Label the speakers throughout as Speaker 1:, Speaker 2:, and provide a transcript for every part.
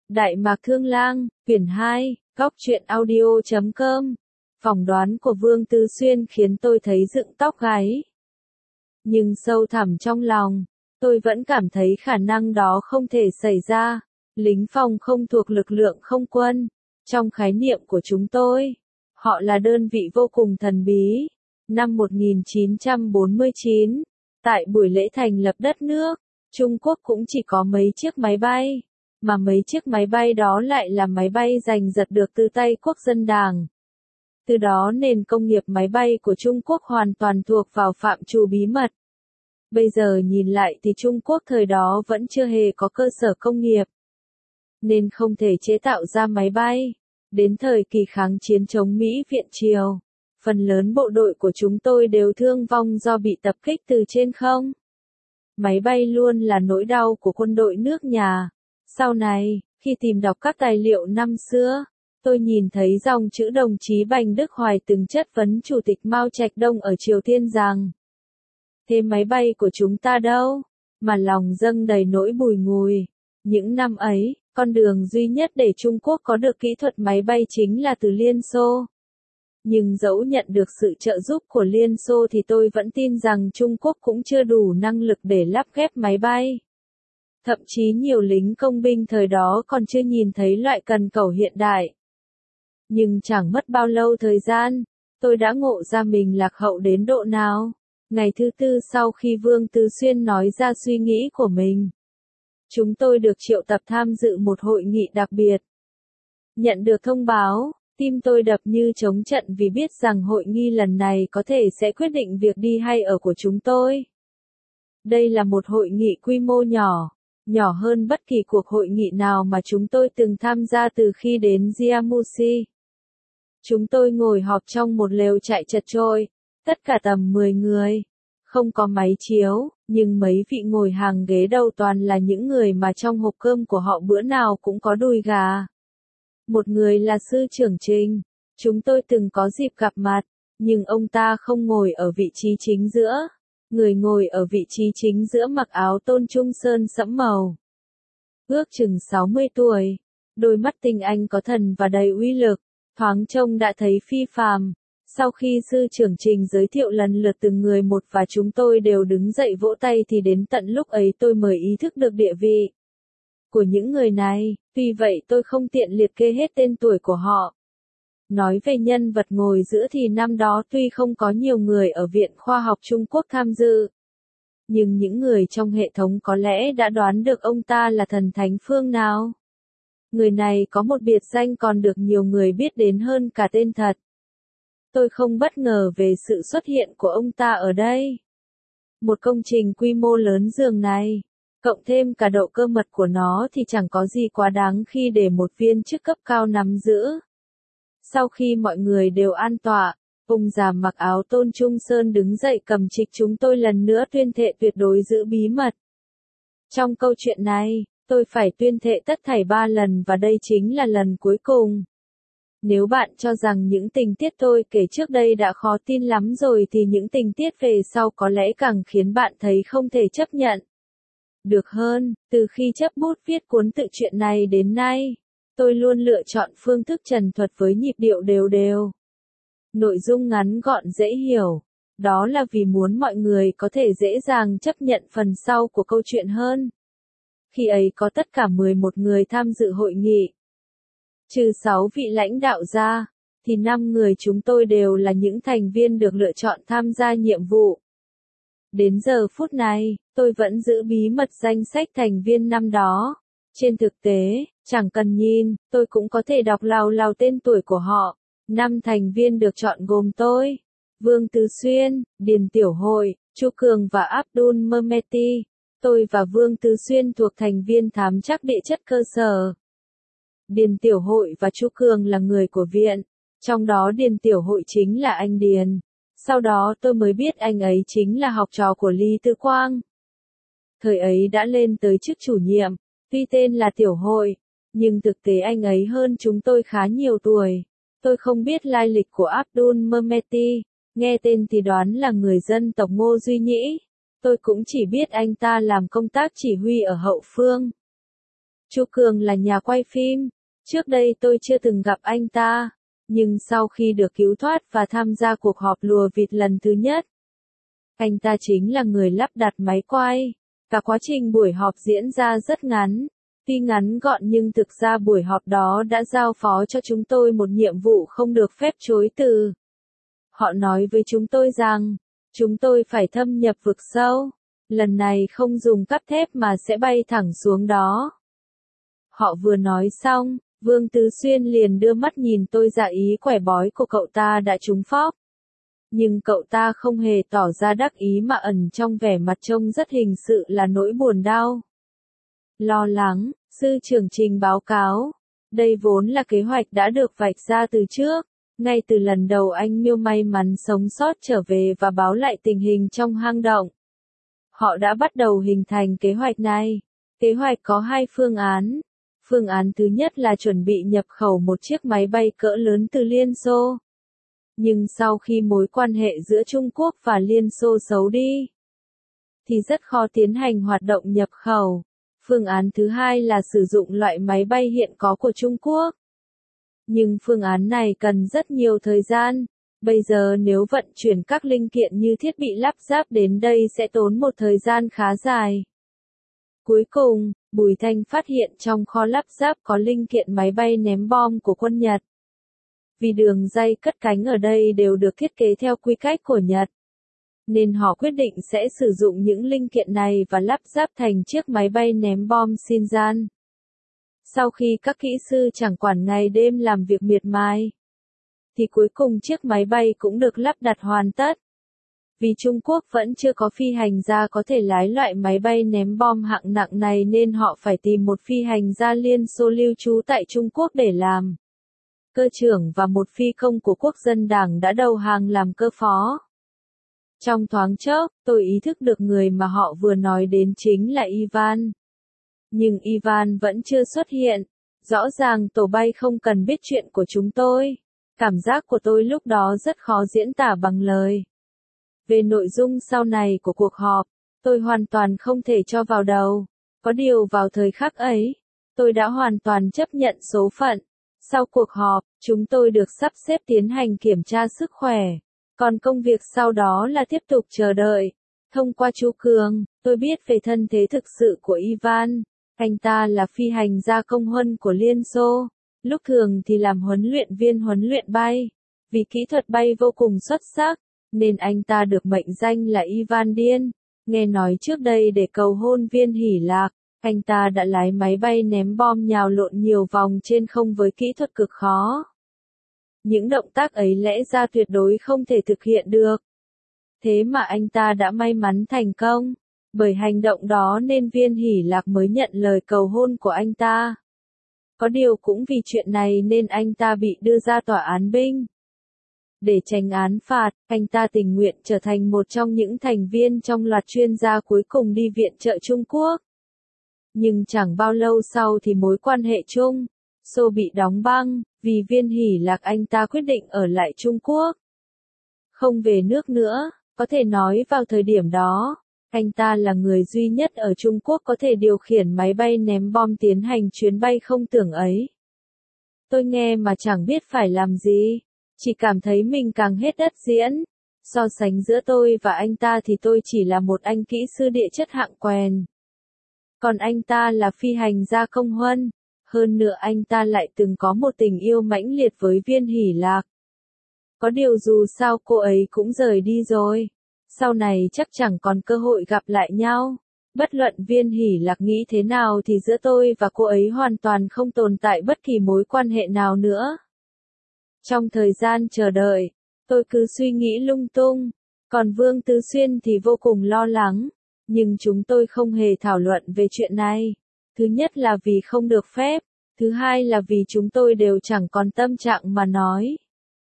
Speaker 1: Đại Mạc Thương Lang, quyển 2, góc truyện audio.com. Phỏng đoán của Vương Tư Xuyên khiến tôi thấy dựng tóc gáy. Nhưng sâu thẳm trong lòng, tôi vẫn cảm thấy khả năng đó không thể xảy ra. Lính phòng không thuộc lực lượng không quân. Trong khái niệm của chúng tôi, họ là đơn vị vô cùng thần bí. Năm 1949, tại buổi lễ thành lập đất nước, Trung Quốc cũng chỉ có mấy chiếc máy bay, mà mấy chiếc máy bay đó lại là máy bay giành giật được từ tay Quốc dân Đảng. Từ đó nền công nghiệp máy bay của Trung Quốc hoàn toàn thuộc vào phạm trù bí mật. Bây giờ nhìn lại thì Trung Quốc thời đó vẫn chưa hề có cơ sở công nghiệp, nên không thể chế tạo ra máy bay. Đến thời kỳ kháng chiến chống Mỹ viện Triều, phần lớn bộ đội của chúng tôi đều thương vong do bị tập kích từ trên không. Máy bay luôn là nỗi đau của quân đội nước nhà. Sau này, khi tìm đọc các tài liệu năm xưa, tôi nhìn thấy dòng chữ đồng chí Bành Đức Hoài từng chất vấn Chủ tịch Mao Trạch Đông ở Triều Tiên rằng: thế máy bay của chúng ta đâu? Mà lòng dâng đầy nỗi bùi ngùi. Những năm ấy, con đường duy nhất để Trung Quốc có được kỹ thuật máy bay chính là từ Liên Xô. Nhưng dẫu nhận được sự trợ giúp của Liên Xô thì tôi vẫn tin rằng Trung Quốc cũng chưa đủ năng lực để lắp ghép máy bay. Thậm chí nhiều lính công binh thời đó còn chưa nhìn thấy loại cần cẩu hiện đại. Nhưng chẳng mất bao lâu thời gian, tôi đã ngộ ra mình lạc hậu đến độ nào. Ngày thứ tư sau khi Vương Tư Xuyên nói ra suy nghĩ của mình, chúng tôi được triệu tập tham dự một hội nghị đặc biệt. Nhận được thông báo, tim tôi đập như trống trận vì biết rằng hội nghị lần này có thể sẽ quyết định việc đi hay ở của chúng tôi. Đây là một hội nghị quy mô nhỏ, nhỏ hơn bất kỳ cuộc hội nghị nào mà chúng tôi từng tham gia từ khi đến Jiamusi. Chúng tôi ngồi họp trong một lều trại chật chội, tất cả tầm 10 người. Không có máy chiếu, nhưng mấy vị ngồi hàng ghế đầu toàn là những người mà trong hộp cơm của họ bữa nào cũng có đùi gà. Một người là Sư trưởng Trình, chúng tôi từng có dịp gặp mặt, nhưng ông ta không ngồi ở vị trí chính giữa. Người ngồi ở vị trí chính giữa mặc áo tôn trung sơn sẫm màu. Ước chừng 60 tuổi, đôi mắt tinh anh có thần và đầy uy lực, thoáng trông đã thấy phi phàm. Sau khi Sư trưởng Trình giới thiệu lần lượt từng người một và chúng tôi đều đứng dậy vỗ tay thì đến tận lúc ấy tôi mới ý thức được địa vị của những người này, tuy vậy tôi không tiện liệt kê hết tên tuổi của họ. Nói về nhân vật ngồi giữa thì năm đó tuy không có nhiều người ở Viện Khoa học Trung Quốc tham dự, nhưng những người trong hệ thống có lẽ đã đoán được ông ta là thần thánh phương nào. Người này có một biệt danh còn được nhiều người biết đến hơn cả tên thật. Tôi không bất ngờ về sự xuất hiện của ông ta ở đây. Một công trình quy mô lớn dường này, cộng thêm cả độ cơ mật của nó thì chẳng có gì quá đáng khi để một viên chức cấp cao nắm giữ. Sau khi mọi người đều an tọa, ông già mặc áo tôn trung sơn đứng dậy cầm trịch chúng tôi lần nữa tuyên thệ tuyệt đối giữ bí mật. Trong câu chuyện này, tôi phải tuyên thệ tất thảy 3 lần và đây chính là lần cuối cùng. Nếu bạn cho rằng những tình tiết tôi kể trước đây đã khó tin lắm rồi thì những tình tiết về sau có lẽ càng khiến bạn thấy không thể chấp nhận được hơn. Từ khi chấp bút viết cuốn tự truyện này đến nay, tôi luôn lựa chọn phương thức trần thuật với nhịp điệu đều đều. Nội dung ngắn gọn dễ hiểu. Đó là vì muốn mọi người có thể dễ dàng chấp nhận phần sau của câu chuyện hơn. Khi ấy có tất cả 11 người tham dự hội nghị. Trừ 6 vị lãnh đạo ra, thì 5 người chúng tôi đều là những thành viên được lựa chọn tham gia nhiệm vụ. Đến giờ phút này, tôi vẫn giữ bí mật danh sách thành viên năm đó. Trên thực tế, chẳng cần nhìn, tôi cũng có thể đọc lào lào tên tuổi của họ. 5 thành viên được chọn gồm tôi, Vương Tư Xuyên, Điền Tiểu Hội, Chu Cường và Abdul Mehmeti. Tôi và Vương Tư Xuyên thuộc thành viên thám trắc địa chất cơ sở. Điền Tiểu Hội và Chu Cường là người của viện, trong đó Điền Tiểu Hội chính là anh Điền. Sau đó tôi mới biết anh ấy chính là học trò của Lý Tư Quang. Thời ấy đã lên tới chức chủ nhiệm, tuy tên là Tiểu Hội, nhưng thực tế anh ấy hơn chúng tôi khá nhiều tuổi. Tôi không biết lai lịch của Abdul Mehmeti, nghe tên thì đoán là người dân tộc Ngô Duy Nhĩ. Tôi cũng chỉ biết anh ta làm công tác chỉ huy ở hậu phương. Chu Cường là nhà quay phim. Trước đây tôi chưa từng gặp anh ta. Nhưng sau khi được cứu thoát và tham gia cuộc họp lùa vịt lần thứ nhất, anh ta chính là người lắp đặt máy quay. Cả quá trình buổi họp diễn ra rất ngắn. Tuy ngắn gọn nhưng thực ra buổi họp đó đã giao phó cho chúng tôi một nhiệm vụ không được phép chối từ. Họ nói với chúng tôi rằng, chúng tôi phải thâm nhập vực sâu. Lần này không dùng cắp thép mà sẽ bay thẳng xuống đó. Họ vừa nói xong, Vương Tứ Xuyên liền đưa mắt nhìn tôi ra ý quẻ bói của cậu ta đã trúng phóc. Nhưng cậu ta không hề tỏ ra đắc ý mà ẩn trong vẻ mặt trông rất hình sự là nỗi buồn đau. Lo lắng, sư trưởng trình báo cáo. Đây vốn là kế hoạch đã được vạch ra từ trước. Ngay từ lần đầu anh Miêu may mắn sống sót trở về và báo lại tình hình trong hang động. Họ đã bắt đầu hình thành kế hoạch này. Kế hoạch có 2 phương án. Phương án thứ nhất là chuẩn bị nhập khẩu một chiếc máy bay cỡ lớn từ Liên Xô. Nhưng sau khi mối quan hệ giữa Trung Quốc và Liên Xô xấu đi, thì rất khó tiến hành hoạt động nhập khẩu. Phương án thứ hai là sử dụng loại máy bay hiện có của Trung Quốc. Nhưng phương án này cần rất nhiều thời gian. Bây giờ nếu vận chuyển các linh kiện như thiết bị lắp ráp đến đây sẽ tốn một thời gian khá dài. Cuối cùng, Bùi Thanh phát hiện trong kho lắp ráp có linh kiện máy bay ném bom của quân Nhật. Vì đường ray cất cánh ở đây đều được thiết kế theo quy cách của Nhật, nên họ quyết định sẽ sử dụng những linh kiện này và lắp ráp thành chiếc máy bay ném bom Shinjan. Sau khi các kỹ sư chẳng quản ngày đêm làm việc miệt mài, thì cuối cùng chiếc máy bay cũng được lắp đặt hoàn tất. Vì Trung Quốc vẫn chưa có phi hành gia có thể lái loại máy bay ném bom hạng nặng này nên họ phải tìm một phi hành gia Liên Xô lưu trú tại Trung Quốc để làm cơ trưởng và một phi công của Quốc dân Đảng đã đầu hàng làm cơ phó. Trong thoáng chốc, tôi ý thức được người mà họ vừa nói đến chính là Ivan. Nhưng Ivan vẫn chưa xuất hiện. Rõ ràng tổ bay không cần biết chuyện của chúng tôi. Cảm giác của tôi lúc đó rất khó diễn tả bằng lời. Về nội dung sau này của cuộc họp, tôi hoàn toàn không thể cho vào đầu. Có điều vào thời khắc ấy, tôi đã hoàn toàn chấp nhận số phận. Sau cuộc họp, chúng tôi được sắp xếp tiến hành kiểm tra sức khỏe. Còn công việc sau đó là tiếp tục chờ đợi. Thông qua chú Cường, tôi biết về thân thế thực sự của Ivan. Anh ta là phi hành gia công huân của Liên Xô. Lúc thường thì làm huấn luyện viên huấn luyện bay. Vì kỹ thuật bay vô cùng xuất sắc, nên anh ta được mệnh danh là Ivan Điên. Nghe nói trước đây để cầu hôn Viên Hỷ Lạc, anh ta đã lái máy bay ném bom nhào lộn nhiều vòng trên không với kỹ thuật cực khó. Những động tác ấy lẽ ra tuyệt đối không thể thực hiện được. Thế mà anh ta đã may mắn thành công. Bởi hành động đó nên Viên Hỷ Lạc mới nhận lời cầu hôn của anh ta. Có điều cũng vì chuyện này nên anh ta bị đưa ra tòa án binh. Để tránh án phạt, anh ta tình nguyện trở thành một trong những thành viên trong loạt chuyên gia cuối cùng đi viện trợ Trung Quốc. Nhưng chẳng bao lâu sau thì mối quan hệ Trung Xô bị đóng băng, vì Viên Hỷ Lạc anh ta quyết định ở lại Trung Quốc. Không về nước nữa, có thể nói vào thời điểm đó, anh ta là người duy nhất ở Trung Quốc có thể điều khiển máy bay ném bom tiến hành chuyến bay không tưởng ấy. Tôi nghe mà chẳng biết phải làm gì, chỉ cảm thấy mình càng hết đất diễn. So sánh giữa tôi và anh ta thì tôi chỉ là một anh kỹ sư địa chất hạng quèn. Còn anh ta là phi hành gia công huân. Hơn nữa anh ta lại từng có một tình yêu mãnh liệt với Viên Hỷ Lạc. Có điều dù sao cô ấy cũng rời đi rồi. Sau này chắc chẳng còn cơ hội gặp lại nhau. Bất luận Viên Hỷ Lạc nghĩ thế nào thì giữa tôi và cô ấy hoàn toàn không tồn tại bất kỳ mối quan hệ nào nữa. Trong thời gian chờ đợi, tôi cứ suy nghĩ lung tung. Còn Vương Tứ Xuyên thì vô cùng lo lắng. Nhưng chúng tôi không hề thảo luận về chuyện này. Thứ nhất là vì không được phép. Thứ hai là vì chúng tôi đều chẳng còn tâm trạng mà nói.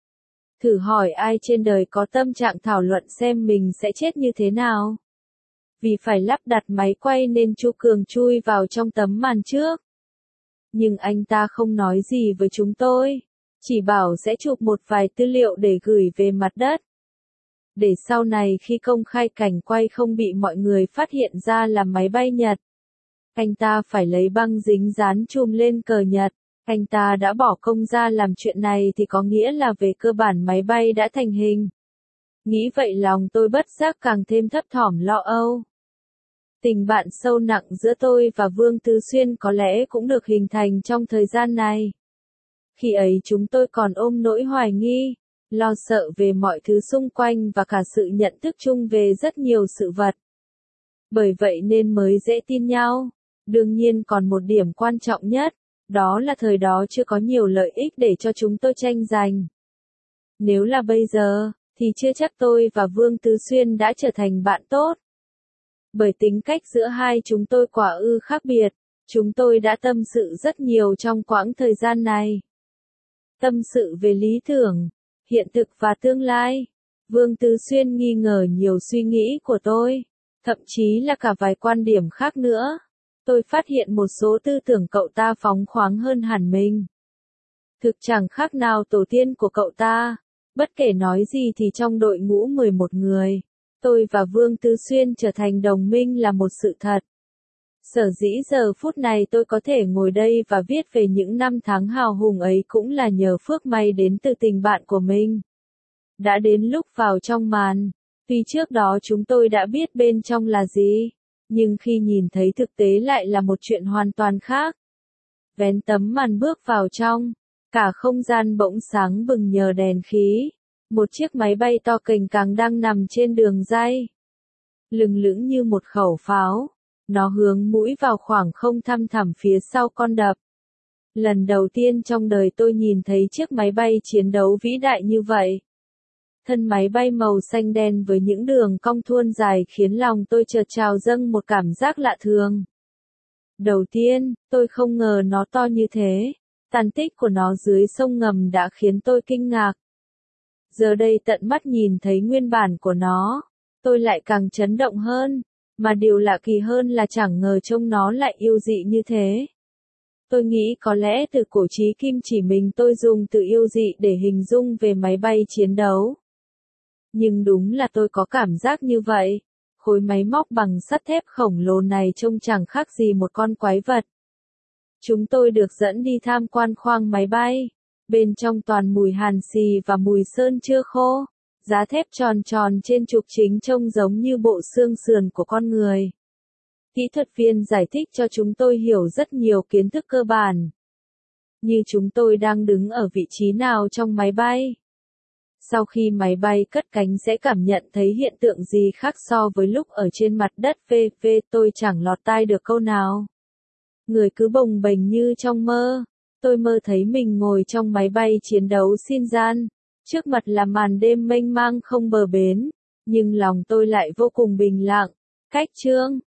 Speaker 1: Thử hỏi ai trên đời có tâm trạng thảo luận xem mình sẽ chết như thế nào. Vì phải lắp đặt máy quay nên chú Cường chui vào trong tấm màn trước. Nhưng anh ta không nói gì với chúng tôi. Chỉ bảo sẽ chụp một vài tư liệu để gửi về mặt đất. Để sau này khi công khai cảnh quay không bị mọi người phát hiện ra là máy bay Nhật. Anh ta phải lấy băng dính dán chùm lên cờ Nhật. Anh ta đã bỏ công ra làm chuyện này thì có nghĩa là về cơ bản máy bay đã thành hình. Nghĩ vậy lòng tôi bất giác càng thêm thấp thỏm lo âu. Tình bạn sâu nặng giữa tôi và Vương Tứ Xuyên có lẽ cũng được hình thành trong thời gian này. Khi ấy chúng tôi còn ôm nỗi hoài nghi, lo sợ về mọi thứ xung quanh và cả sự nhận thức chung về rất nhiều sự vật. Bởi vậy nên mới dễ tin nhau. Đương nhiên còn một điểm quan trọng nhất, đó là thời đó chưa có nhiều lợi ích để cho chúng tôi tranh giành. Nếu là bây giờ, thì chưa chắc tôi và Vương Tứ Xuyên đã trở thành bạn tốt. Bởi tính cách giữa hai chúng tôi quả ư khác biệt, chúng tôi đã tâm sự rất nhiều trong quãng thời gian này. Tâm sự về lý tưởng, hiện thực và tương lai. Vương Tứ Xuyên nghi ngờ nhiều suy nghĩ của tôi, thậm chí là cả vài quan điểm khác nữa. Tôi phát hiện một số tư tưởng cậu ta phóng khoáng hơn hẳn mình. Thực chẳng khác nào tổ tiên của cậu ta. Bất kể nói gì thì trong đội ngũ 11 người, tôi và Vương Tứ Xuyên trở thành đồng minh là một sự thật. Sở dĩ giờ phút này tôi có thể ngồi đây và viết về những năm tháng hào hùng ấy cũng là nhờ phước may đến từ tình bạn của mình. Đã đến lúc vào trong màn, tuy trước đó chúng tôi đã biết bên trong là gì, nhưng khi nhìn thấy thực tế lại là một chuyện hoàn toàn khác. Vén tấm màn bước vào trong, cả không gian bỗng sáng bừng nhờ đèn khí. Một chiếc máy bay to cành càng đang nằm trên đường ray. Lừng lững như một khẩu pháo. Nó hướng mũi vào khoảng không thăm thẳm phía sau con đập. Lần đầu tiên trong đời tôi nhìn thấy chiếc máy bay chiến đấu vĩ đại như vậy. Thân máy bay màu xanh đen với những đường cong thuôn dài khiến lòng tôi chợt trào dâng một cảm giác lạ thường. Đầu tiên, tôi không ngờ nó to như thế. Tàn tích của nó dưới sông ngầm đã khiến tôi kinh ngạc. Giờ đây tận mắt nhìn thấy nguyên bản của nó, tôi lại càng chấn động hơn, mà điều lạ kỳ hơn là chẳng ngờ trông nó lại yêu dị như thế. Tôi nghĩ có lẽ từ cổ chí kim chỉ mình tôi dùng từ yêu dị để hình dung về máy bay chiến đấu. Nhưng đúng là tôi có cảm giác như vậy, khối máy móc bằng sắt thép khổng lồ này trông chẳng khác gì một con quái vật. Chúng tôi được dẫn đi tham quan khoang máy bay. Bên trong toàn mùi hàn xì và mùi sơn chưa khô. Giá thép tròn tròn trên trục chính trông giống như bộ xương sườn của con người. Kỹ thuật viên giải thích cho chúng tôi hiểu rất nhiều kiến thức cơ bản. Như chúng tôi đang đứng ở vị trí nào trong máy bay. Sau khi máy bay cất cánh sẽ cảm nhận thấy hiện tượng gì khác so với lúc ở trên mặt đất. Tôi chẳng lọt tai được câu nào. Người cứ bồng bềnh như trong mơ. Tôi mơ thấy mình ngồi trong máy bay chiến đấu xin gian. Trước mặt là màn đêm mênh mang không bờ bến. Nhưng lòng tôi lại vô cùng bình lặng. Cách chương